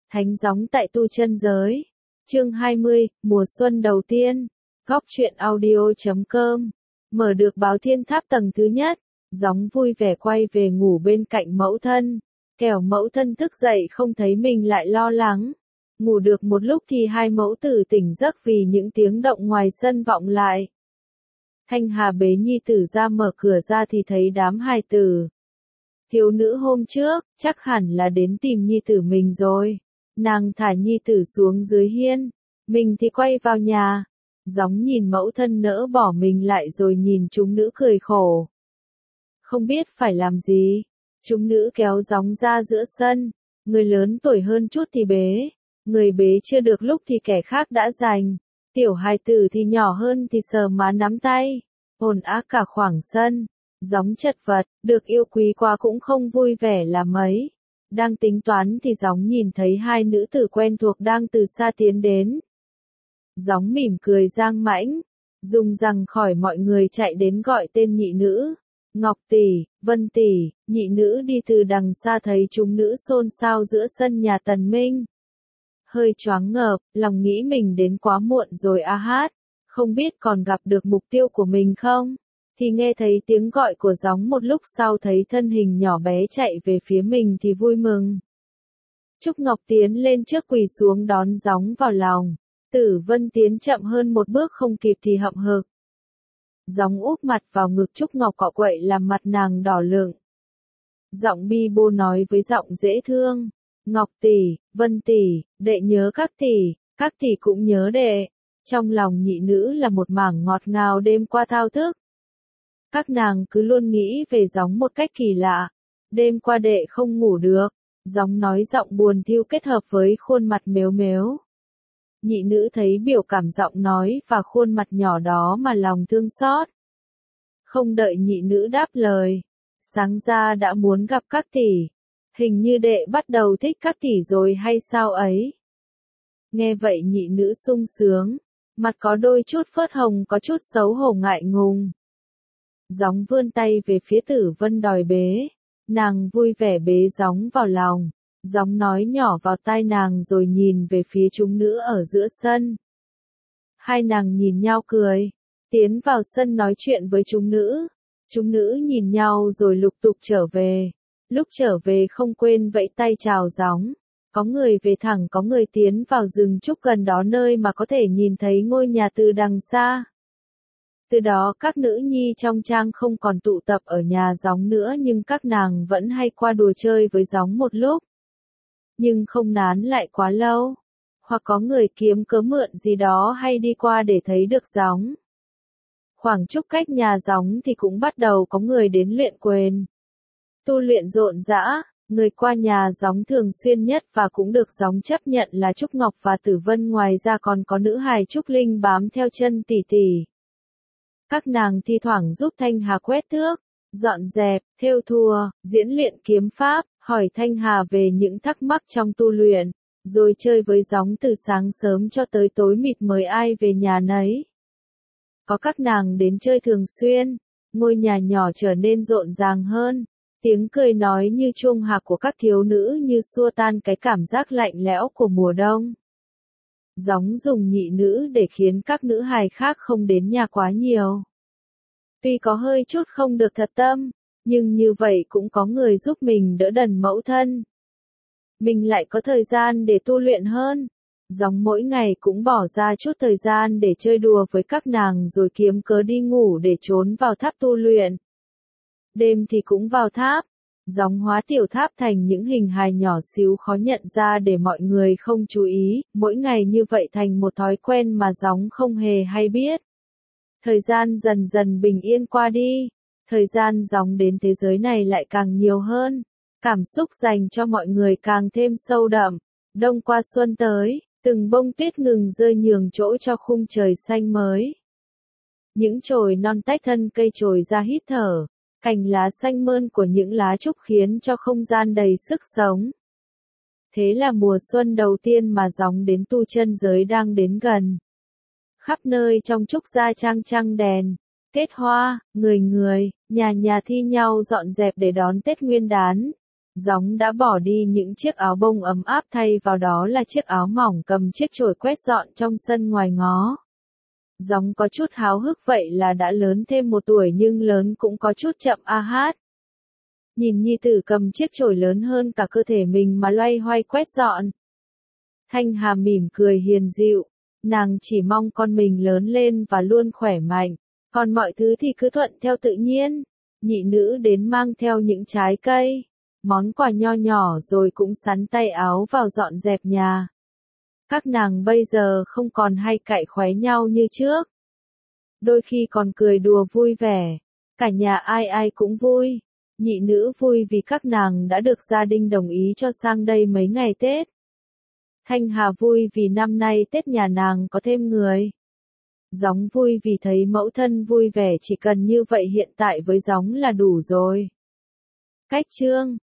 Thánh gióng tại tu chân giới. Chương 20, mùa xuân đầu tiên. Góc truyện audio.com. Mở được báo thiên tháp tầng thứ nhất. Gióng vui vẻ quay về ngủ bên cạnh mẫu thân. Kẻo mẫu thân thức dậy không thấy mình lại lo lắng. Ngủ được một lúc thì hai mẫu tử tỉnh giấc vì những tiếng động ngoài sân vọng lại. Thanh Hà bế nhi tử ra, mở cửa ra thì thấy đám hài tử. Thiếu nữ hôm trước, chắc hẳn là đến tìm nhi tử mình rồi. Nàng thả nhi tử xuống dưới hiên. Mình thì quay vào nhà. Gióng nhìn mẫu thân nỡ bỏ mình lại rồi nhìn chúng nữ cười khổ. Không biết phải làm gì. Chúng nữ kéo gióng ra giữa sân. Người lớn tuổi hơn chút thì bế. Người bế chưa được lúc thì kẻ khác đã giành. Tiểu hài tử thì nhỏ hơn thì sờ má nắm tay. Ồn ào cả khoảng sân. Gióng chật vật, được yêu quý quá cũng không vui vẻ là mấy. Đang tính toán thì gióng nhìn thấy hai nữ tử quen thuộc đang từ xa tiến đến. Gióng mỉm cười giang mãnh, dùng rằng khỏi mọi người chạy đến gọi tên nhị nữ. Ngọc tỷ, Vân tỷ. Nhị nữ đi từ đằng xa thấy chúng nữ xôn xao giữa sân nhà Tần Minh. Hơi choáng ngợp, lòng nghĩ mình đến quá muộn rồi a hát, không biết còn gặp được mục tiêu của mình không? Thì nghe thấy tiếng gọi của gióng, một lúc sau thấy thân hình nhỏ bé chạy về phía mình thì vui mừng. Trúc Ngọc tiến lên trước quỳ xuống đón gióng vào lòng. Tử Vân tiến chậm hơn một bước không kịp thì hậm hực. Gióng úp mặt vào ngực Trúc Ngọc cọ quậy làm mặt nàng đỏ lựng. Giọng bi bô nói với giọng dễ thương. Ngọc tỷ, Vân tỷ, đệ nhớ các tỷ cũng nhớ đệ. Trong lòng nhị nữ là một mảng ngọt ngào đêm qua thao thức. Các nàng cứ luôn nghĩ về gióng một cách kỳ lạ. Đêm qua đệ không ngủ được. Gióng nói giọng buồn thiu kết hợp với khuôn mặt mếu mếu. Nhị nữ thấy biểu cảm giọng nói và khuôn mặt nhỏ đó mà lòng thương xót. Không đợi nhị nữ đáp lời. Sáng ra đã muốn gặp các tỷ. Hình như đệ bắt đầu thích các tỷ rồi hay sao ấy? Nghe vậy nhị nữ sung sướng. Mặt có đôi chút phớt hồng, có chút xấu hổ ngại ngùng. Gióng vươn tay về phía Tử Vân đòi bế. Nàng vui vẻ bế gióng vào lòng. Gióng nói nhỏ vào tai nàng rồi nhìn về phía chúng nữ ở giữa sân. Hai nàng nhìn nhau cười. Tiến vào sân nói chuyện với chúng nữ. Chúng nữ nhìn nhau rồi lục tục trở về. Lúc trở về không quên vẫy tay chào gióng. Có người về thẳng, có người tiến vào rừng trúc gần đó nơi mà có thể nhìn thấy ngôi nhà từ đằng xa. Từ đó các nữ nhi trong trang không còn tụ tập ở nhà gióng nữa, nhưng các nàng vẫn hay qua đùa chơi với gióng một lúc. Nhưng không nán lại quá lâu. Hoặc có người kiếm cớ mượn gì đó hay đi qua để thấy được gióng. Khoảng chục cách nhà gióng thì cũng bắt đầu có người đến luyện quyền. Tu luyện rộn rã, người qua nhà gióng thường xuyên nhất và cũng được gióng chấp nhận là Trúc Ngọc và Tử Vân, ngoài ra còn có nữ hài Trúc Linh bám theo chân tỷ tỷ. Các nàng thi thoảng giúp Thanh Hà quét thước, dọn dẹp, thêu thùa, diễn luyện kiếm pháp, hỏi Thanh Hà về những thắc mắc trong tu luyện, rồi chơi với gióng từ sáng sớm cho tới tối mịt mới ai về nhà nấy. Có các nàng đến chơi thường xuyên, ngôi nhà nhỏ trở nên rộn ràng hơn, tiếng cười nói như chuông hạc của các thiếu nữ như xua tan cái cảm giác lạnh lẽo của mùa đông. Gióng dùng nhị nữ để khiến các nữ hài khác không đến nhà quá nhiều. Tuy có hơi chút không được thật tâm, nhưng như vậy cũng có người giúp mình đỡ đần mẫu thân. Mình lại có thời gian để tu luyện hơn. Gióng mỗi ngày cũng bỏ ra chút thời gian để chơi đùa với các nàng rồi kiếm cớ đi ngủ để trốn vào tháp tu luyện. Đêm thì cũng vào tháp. Gióng hóa tiểu tháp thành những hình hài nhỏ xíu khó nhận ra để mọi người không chú ý, mỗi ngày như vậy thành một thói quen mà gióng không hề hay biết. Thời gian dần dần bình yên qua đi, thời gian gióng đến thế giới này lại càng nhiều hơn, cảm xúc dành cho mọi người càng thêm sâu đậm. Đông qua xuân tới, từng bông tuyết ngừng rơi nhường chỗ cho khung trời xanh mới. Những chồi non tách thân cây trồi ra hít thở. Cành lá xanh mơn của những lá trúc khiến cho không gian đầy sức sống. Thế là mùa xuân đầu tiên mà gióng đến tu chân giới đang đến gần. Khắp nơi trong trúc gia trang trăng đèn, kết hoa, người, nhà thi nhau dọn dẹp để đón Tết Nguyên đán. Gióng đã bỏ đi những chiếc áo bông ấm áp thay vào đó là chiếc áo mỏng cầm chiếc chổi quét dọn trong sân ngoài ngó. Gióng có chút háo hức vậy là đã lớn thêm 1 tuổi nhưng lớn cũng có chút chậm a hát. Nhìn nhi tử cầm chiếc chổi lớn hơn cả cơ thể mình mà loay hoay quét dọn. Thanh Hà mỉm cười hiền dịu, nàng chỉ mong con mình lớn lên và luôn khỏe mạnh, còn mọi thứ thì cứ thuận theo tự nhiên. Nhị nữ đến mang theo những trái cây, món quà nho nhỏ rồi cũng xắn tay áo vào dọn dẹp nhà. Các nàng bây giờ không còn hay cãi khóe nhau như trước. Đôi khi còn cười đùa vui vẻ, cả nhà ai ai cũng vui. Nhị nữ vui vì các nàng đã được gia đình đồng ý cho sang đây mấy ngày Tết. Thanh Hà vui vì năm nay Tết nhà nàng có thêm người. Gióng vui vì thấy mẫu thân vui vẻ, chỉ cần như vậy hiện tại với Gióng là đủ rồi. Cách chương